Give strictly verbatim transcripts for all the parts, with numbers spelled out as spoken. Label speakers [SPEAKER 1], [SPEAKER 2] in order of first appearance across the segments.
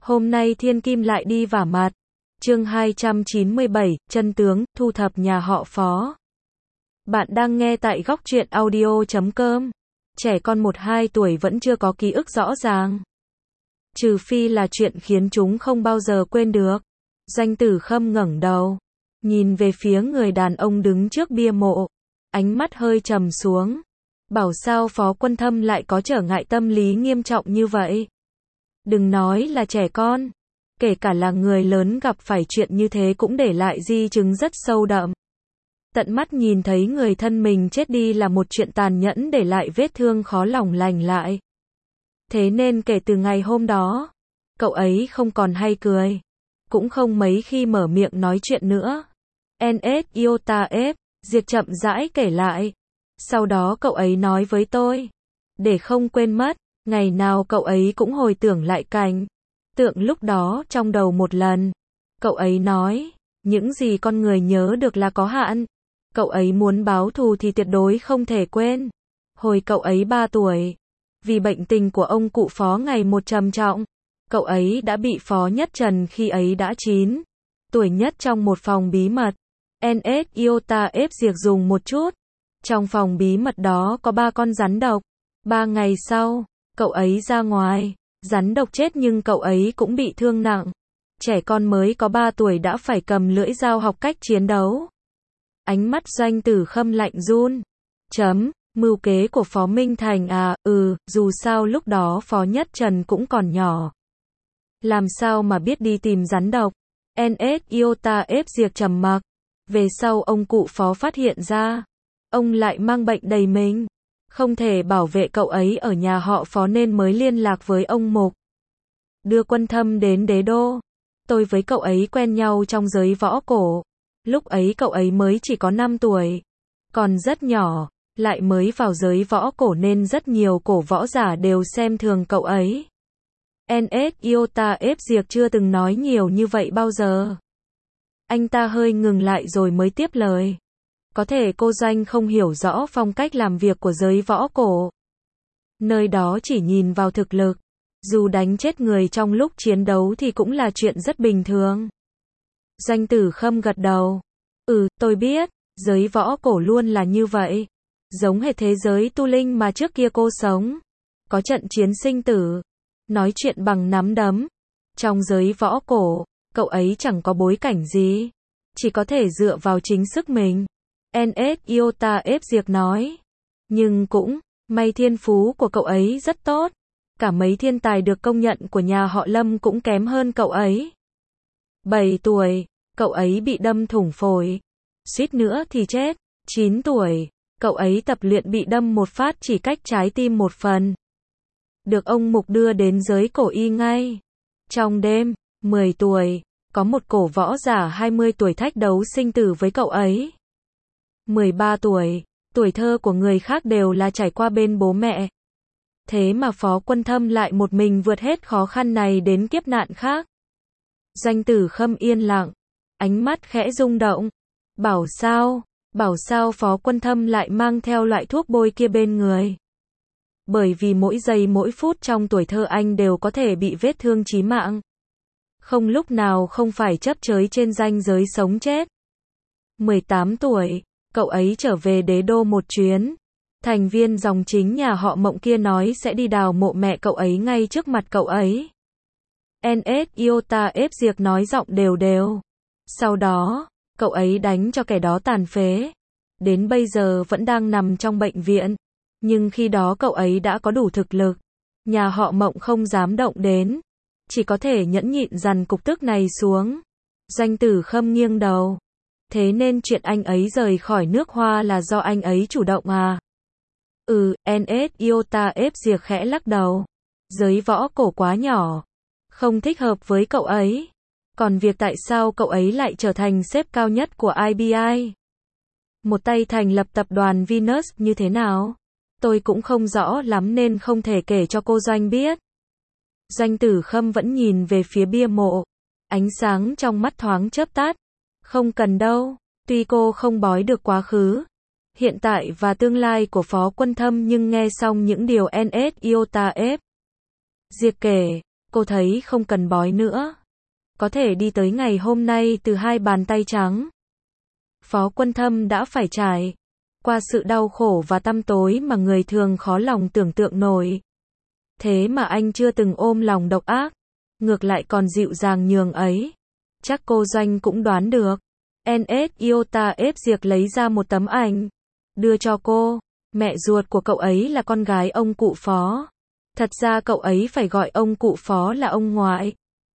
[SPEAKER 1] Hôm nay thiên kim lại đi vả mặt. Chương hai trăm chín mươi bảy, chân tướng, thu thập nhà họ Phó. Bạn đang nghe tại góc truyện audio chấm com. Trẻ con một hai tuổi vẫn chưa có ký ức rõ ràng. Trừ phi là chuyện khiến chúng không bao giờ quên được. Doanh Tử Khâm ngẩng đầu, nhìn về phía người đàn ông đứng trước bia mộ. Ánh mắt hơi trầm xuống. Bảo sao Phó Quân Thâm lại có trở ngại tâm lý nghiêm trọng như vậy? Đừng nói là trẻ con, kể cả là người lớn gặp phải chuyện như thế cũng để lại di chứng rất sâu đậm. Tận mắt nhìn thấy người thân mình chết đi là một chuyện tàn nhẫn để lại vết thương khó lòng lành lại. Thế nên kể từ ngày hôm đó, cậu ấy không còn hay cười, cũng không mấy khi mở miệng nói chuyện nữa. en ét Iota F, Diệp chậm rãi kể lại. Sau đó cậu ấy nói với tôi, để không quên mất, ngày nào cậu ấy cũng hồi tưởng lại cảnh tượng lúc đó trong đầu một lần. Cậu ấy nói, những gì con người nhớ được là có hạn. Cậu ấy muốn báo thù thì tuyệt đối không thể quên. Hồi cậu ấy ba tuổi, vì bệnh tình của ông cụ Phó ngày một trầm trọng, cậu ấy đã bị Phó Nhất Trần khi ấy đã chín tuổi nhất trong một phòng bí mật. en ét Iota F diệt dùng một chút. Trong phòng bí mật đó có ba con rắn độc. Ba ngày sau, cậu ấy ra ngoài, rắn độc chết nhưng cậu ấy cũng bị thương nặng. Trẻ con mới có ba tuổi đã phải cầm lưỡi dao học cách chiến đấu. Ánh mắt Doanh Tử Khâm lạnh run. Chấm, mưu kế của Phó Minh Thành à, ừ, dù sao lúc đó Phó Nhất Trần cũng còn nhỏ. Làm sao mà biết đi tìm rắn độc? en ét Iota F diệt trầm mặc. Về sau ông cụ Phó phát hiện ra, ông lại mang bệnh đầy mình. Không thể bảo vệ cậu ấy ở nhà họ Phó nên mới liên lạc với ông Mục. Đưa Quân Thâm đến đế đô. Tôi với cậu ấy quen nhau trong giới võ cổ. Lúc ấy cậu ấy mới chỉ có năm tuổi. Còn rất nhỏ, lại mới vào giới võ cổ nên rất nhiều cổ võ giả đều xem thường cậu ấy. en ét Iota F diệt chưa từng nói nhiều như vậy bao giờ. Anh ta hơi ngừng lại rồi mới tiếp lời. Có thể cô Doanh không hiểu rõ phong cách làm việc của giới võ cổ. Nơi đó chỉ nhìn vào thực lực. Dù đánh chết người trong lúc chiến đấu thì cũng là chuyện rất bình thường. Doanh Tử Khâm gật đầu. Ừ, tôi biết, giới võ cổ luôn là như vậy. Giống hệt thế giới tu linh mà trước kia cô sống. Có trận chiến sinh tử. Nói chuyện bằng nắm đấm. Trong giới võ cổ, cậu ấy chẳng có bối cảnh gì. Chỉ có thể dựa vào chính sức mình. en ét Iota F diệt nói. Nhưng cũng, may thiên phú của cậu ấy rất tốt. Cả mấy thiên tài được công nhận của nhà họ Lâm cũng kém hơn cậu ấy. bảy tuổi, cậu ấy bị đâm thủng phổi. Suýt nữa thì chết. chín tuổi, cậu ấy tập luyện bị đâm một phát chỉ cách trái tim một phần. Được ông Mục đưa đến giới cổ y ngay. Trong đêm, mười tuổi, có một cổ võ giả hai mươi tuổi thách đấu sinh tử với cậu ấy. mười ba tuổi, tuổi thơ của người khác đều là trải qua bên bố mẹ. Thế mà Phó Quân Thâm lại một mình vượt hết khó khăn này đến kiếp nạn khác. Doanh Tử Khâm yên lặng, ánh mắt khẽ rung động. Bảo sao, bảo sao Phó Quân Thâm lại mang theo loại thuốc bôi kia bên người. Bởi vì mỗi giây mỗi phút trong tuổi thơ anh đều có thể bị vết thương chí mạng. Không lúc nào không phải chấp chới trên ranh giới sống chết. mười tám tuổi, cậu ấy trở về đế đô một chuyến. Thành viên dòng chính nhà họ Mộng kia nói sẽ đi đào mộ mẹ cậu ấy ngay trước mặt cậu ấy. en ét Iota F diệt nói giọng đều đều. Sau đó, cậu ấy đánh cho kẻ đó tàn phế. Đến bây giờ vẫn đang nằm trong bệnh viện. Nhưng khi đó cậu ấy đã có đủ thực lực. Nhà họ Mộng không dám động đến. Chỉ có thể nhẫn nhịn dằn cục tức này xuống. Doanh Tử Khâm nghiêng đầu. Thế nên chuyện anh ấy rời khỏi nước Hoa là do anh ấy chủ động à? Ừ, en ét Iota F diệt khẽ lắc đầu. Giới võ cổ quá nhỏ. Không thích hợp với cậu ấy. Còn việc tại sao cậu ấy lại trở thành sếp cao nhất của i bê i? Một tay thành lập tập đoàn Venus như thế nào? Tôi cũng không rõ lắm nên không thể kể cho cô Doanh biết. Doanh Tử Khâm vẫn nhìn về phía bia mộ. Ánh sáng trong mắt thoáng chớp tắt. Không cần đâu. Tuy cô không bói được quá khứ, hiện tại và tương lai của Phó Quân Thâm nhưng nghe xong những điều en ét Iota F diệt kể, cô thấy không cần bói nữa. Có thể đi tới ngày hôm nay từ hai bàn tay trắng. Phó Quân Thâm đã phải trải qua sự đau khổ và tăm tối mà người thường khó lòng tưởng tượng nổi. Thế mà anh chưa từng ôm lòng độc ác, ngược lại còn dịu dàng nhường ấy. Chắc cô Doanh cũng đoán được. en ét Iota ép Diệc lấy ra một tấm ảnh, đưa cho cô. Mẹ ruột của cậu ấy là con gái ông cụ Phó. Thật ra cậu ấy phải gọi ông cụ Phó là ông ngoại.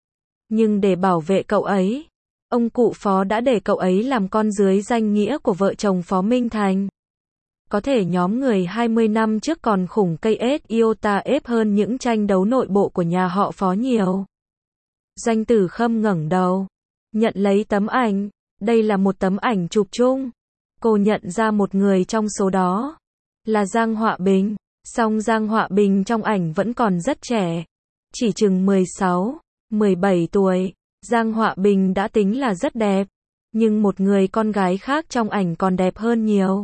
[SPEAKER 1] Nhưng để bảo vệ cậu ấy, ông cụ Phó đã để cậu ấy làm con dưới danh nghĩa của vợ chồng Phó Minh Thành. Có thể nhóm người hai mươi năm trước còn khủng cây ét Iota ép hơn những tranh đấu nội bộ của nhà họ Phó nhiều. Doanh Tử Khâm ngẩng đầu, nhận lấy tấm ảnh. Đây là một tấm ảnh chụp chung. Cô nhận ra một người trong số đó là Giang Họa Bình. Song Giang Họa Bình trong ảnh vẫn còn rất trẻ, chỉ chừng mười sáu, mười bảy tuổi. Giang Họa Bình đã tính là rất đẹp, nhưng một người con gái khác trong ảnh còn đẹp hơn nhiều.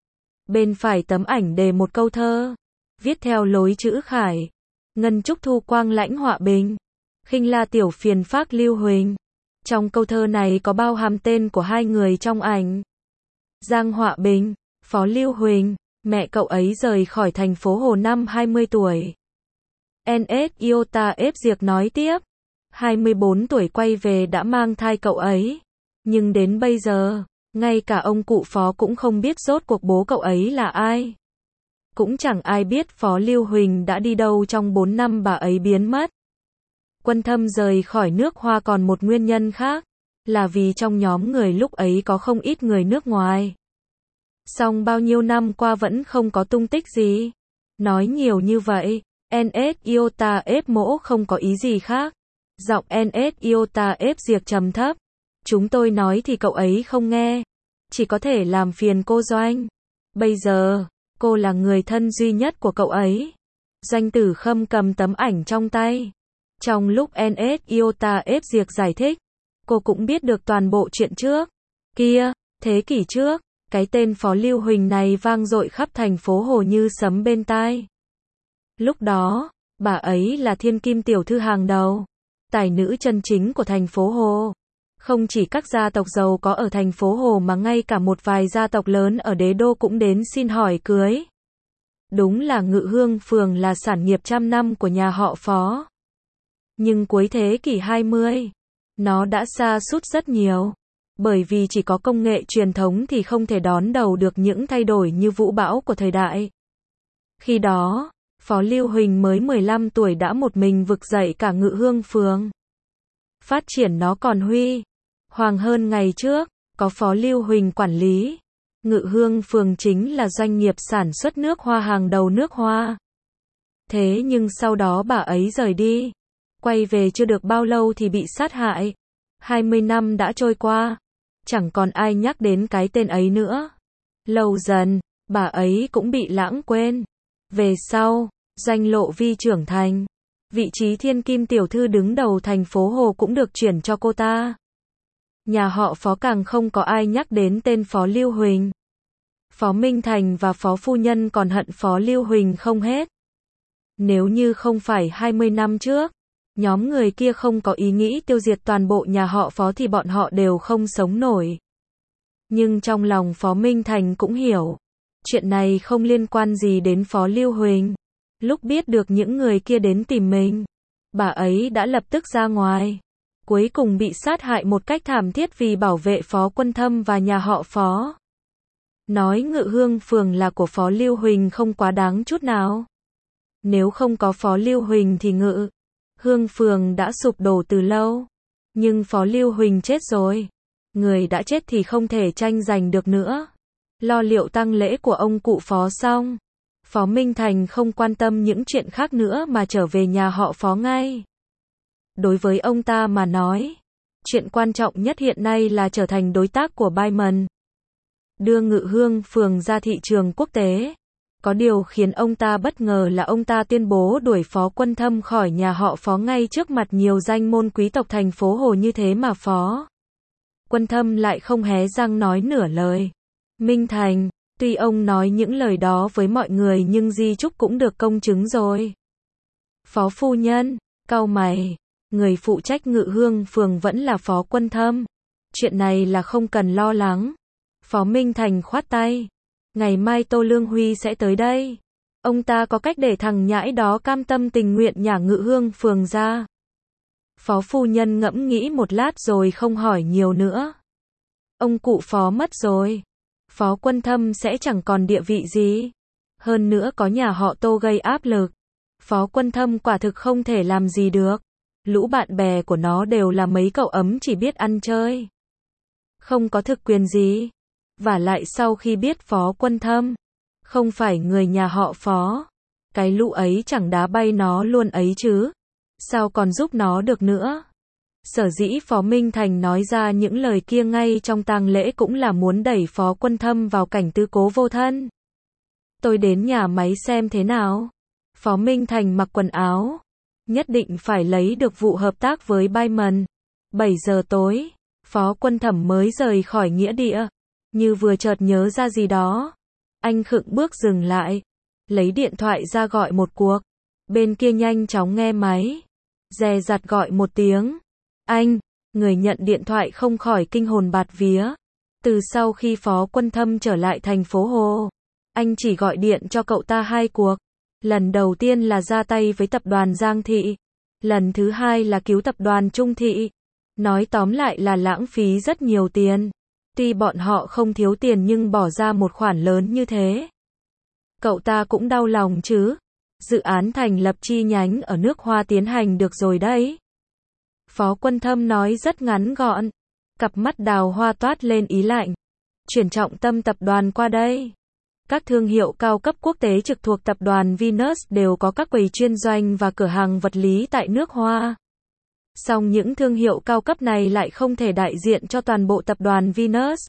[SPEAKER 1] Bên phải tấm ảnh đề một câu thơ, viết theo lối chữ khải. Ngân trúc thu quang lãnh Họa Bình, khinh la tiểu phiền phác Lưu Huỳnh. Trong câu thơ này có bao hàm tên của hai người trong ảnh. Giang Họa Bình, Phó Lưu Huỳnh. Mẹ cậu ấy rời khỏi thành phố Hồ năm hai mươi tuổi. en ét Iota ép Diệc nói tiếp. hai mươi bốn tuổi quay về đã mang thai cậu ấy. Nhưng đến bây giờ, ngay cả ông cụ Phó cũng không biết rốt cuộc bố cậu ấy là ai. Cũng chẳng ai biết Phó Lưu Huỳnh đã đi đâu trong bốn năm bà ấy biến mất. Quân Thâm rời khỏi nước Hoa còn một nguyên nhân khác, là vì trong nhóm người lúc ấy có không ít người nước ngoài. Song bao nhiêu năm qua vẫn không có tung tích gì. Nói nhiều như vậy, en ét Iota ép Mỗ không có ý gì khác. Giọng en ét Iota ép Diệc trầm thấp. Chúng tôi nói thì cậu ấy không nghe. Chỉ có thể làm phiền cô Doanh. Bây giờ, cô là người thân duy nhất của cậu ấy. Doanh Tử Khâm cầm tấm ảnh trong tay. Trong lúc en ét Iota ép Diệc giải thích, cô cũng biết được toàn bộ chuyện trước. Kia, thế kỷ trước. Cái tên Phó Lưu Huỳnh này vang dội khắp thành phố Hồ như sấm bên tai. Lúc đó, bà ấy là thiên kim tiểu thư hàng đầu, tài nữ chân chính của thành phố Hồ. Không chỉ các gia tộc giàu có ở thành phố Hồ mà ngay cả một vài gia tộc lớn ở đế đô cũng đến xin hỏi cưới. Đúng là Ngự Hương Phường là sản nghiệp trăm năm của nhà họ Phó. Nhưng cuối thế kỷ hai mươi, nó đã sa sút rất nhiều. Bởi vì chỉ có công nghệ truyền thống thì không thể đón đầu được những thay đổi như vũ bão của thời đại. Khi đó, Phó Lưu Huỳnh mới mười lăm tuổi đã một mình vực dậy cả Ngự Hương Phường. Phát triển nó còn huy hoàng hơn ngày trước, có Phó Lưu Huỳnh quản lý. Ngự Hương Phường chính là doanh nghiệp sản xuất nước hoa hàng đầu nước Hoa. Thế nhưng sau đó bà ấy rời đi, quay về chưa được bao lâu thì bị sát hại. hai mươi năm đã trôi qua, chẳng còn ai nhắc đến cái tên ấy nữa. Lâu dần, bà ấy cũng bị lãng quên. Về sau, Doanh Lộ Vi trưởng thành. Vị trí thiên kim tiểu thư đứng đầu thành phố Hồ cũng được chuyển cho cô ta. Nhà họ Phó càng không có ai nhắc đến tên Phó Lưu Huỳnh. Phó Minh Thành và Phó Phu Nhân còn hận Phó Lưu Huỳnh không hết. Nếu như không phải hai mươi năm trước, nhóm người kia không có ý nghĩ tiêu diệt toàn bộ nhà họ Phó thì bọn họ đều không sống nổi. Nhưng trong lòng Phó Minh Thành cũng hiểu, chuyện này không liên quan gì đến Phó Lưu Huỳnh. Lúc biết được những người kia đến tìm mình, bà ấy đã lập tức ra ngoài. Cuối cùng bị sát hại một cách thảm thiết vì bảo vệ Phó Quân Thâm và nhà họ Phó. Nói Ngự Hương Phường là của Phó Lưu Huỳnh không quá đáng chút nào. Nếu không có Phó Lưu Huỳnh thì Ngự Hương Phường đã sụp đổ từ lâu. Nhưng Phó Lưu Huỳnh chết rồi. Người đã chết thì không thể tranh giành được nữa. Lo liệu tang lễ của ông cụ Phó xong, Phó Minh Thành không quan tâm những chuyện khác nữa mà trở về nhà họ Phó ngay. Đối với ông ta mà nói, chuyện quan trọng nhất hiện nay là trở thành đối tác của Baiman, đưa Ngự Hương Phường ra thị trường quốc tế. Có điều khiến ông ta bất ngờ là ông ta tuyên bố đuổi Phó Quân Thâm khỏi nhà họ Phó ngay trước mặt nhiều danh môn quý tộc thành phố Hồ như thế mà Phó Quân Thâm lại không hé răng nói nửa lời. Minh Thành, tuy ông nói những lời đó với mọi người nhưng di chúc cũng được công chứng rồi. Phó Phu Nhân, Cau mày, người phụ trách Ngự Hương phường vẫn là Phó Quân Thâm. Chuyện này là không cần lo lắng. Phó Minh Thành khoát tay. Ngày mai Tô Lương Huy sẽ tới đây. Ông ta có cách để thằng nhãi đó cam tâm tình nguyện nhả Ngự Hương phường ra. Phó phu nhân ngẫm nghĩ một lát rồi không hỏi nhiều nữa. Ông cụ Phó mất rồi. Phó Quân Thâm sẽ chẳng còn địa vị gì. Hơn nữa có nhà họ Tô gây áp lực. Phó Quân Thâm quả thực không thể làm gì được. Lũ bạn bè của nó đều là mấy cậu ấm chỉ biết ăn chơi. Không có thực quyền gì. Vả lại sau khi biết Phó Quân Thâm không phải người nhà họ Phó, cái lũ ấy chẳng đá bay nó luôn ấy chứ. Sao còn giúp nó được nữa. Sở dĩ Phó Minh Thành nói ra những lời kia ngay trong tang lễ cũng là muốn đẩy Phó Quân Thâm vào cảnh tư cố vô thân. Tôi đến nhà máy xem thế nào. Phó Minh Thành mặc quần áo. Nhất định phải lấy được vụ hợp tác với Baiman. bảy giờ tối, Phó Quân Thẩm mới rời khỏi nghĩa địa. Như vừa chợt nhớ ra gì đó. Anh khựng bước dừng lại. Lấy điện thoại ra gọi một cuộc. Bên kia nhanh chóng nghe máy. Dè dặt gọi một tiếng. Anh, người nhận điện thoại không khỏi kinh hồn bạt vía. Từ sau khi Phó Quân Thâm trở lại thành phố Hồ, anh chỉ gọi điện cho cậu ta hai cuộc. Lần đầu tiên là ra tay với tập đoàn Giang Thị. Lần thứ hai là cứu tập đoàn Trung Thị. Nói tóm lại là lãng phí rất nhiều tiền. Tuy bọn họ không thiếu tiền nhưng bỏ ra một khoản lớn như thế. Cậu ta cũng đau lòng chứ. Dự án thành lập chi nhánh ở nước Hoa tiến hành được rồi đấy. Phó Quân Thâm nói rất ngắn gọn. Cặp mắt đào hoa toát lên ý lạnh. Chuyển trọng tâm tập đoàn qua đây. Các thương hiệu cao cấp quốc tế trực thuộc tập đoàn Venus đều có các quầy chuyên doanh và cửa hàng vật lý tại nước Hoa. Song những thương hiệu cao cấp này lại không thể đại diện cho toàn bộ tập đoàn Venus.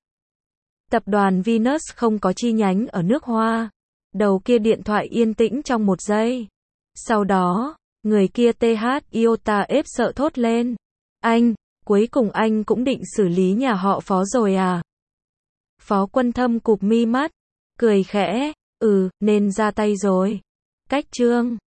[SPEAKER 1] Tập đoàn Venus không có chi nhánh ở nước Hoa. Đầu kia điện thoại yên tĩnh trong một giây. Sau đó, người kia tê hát Iota ép sợ thốt lên. Anh, cuối cùng anh cũng định xử lý nhà họ Phó rồi à? Phó Quân Thâm cụp mi mắt, cười khẽ, ừ, nên ra tay rồi. Cách chương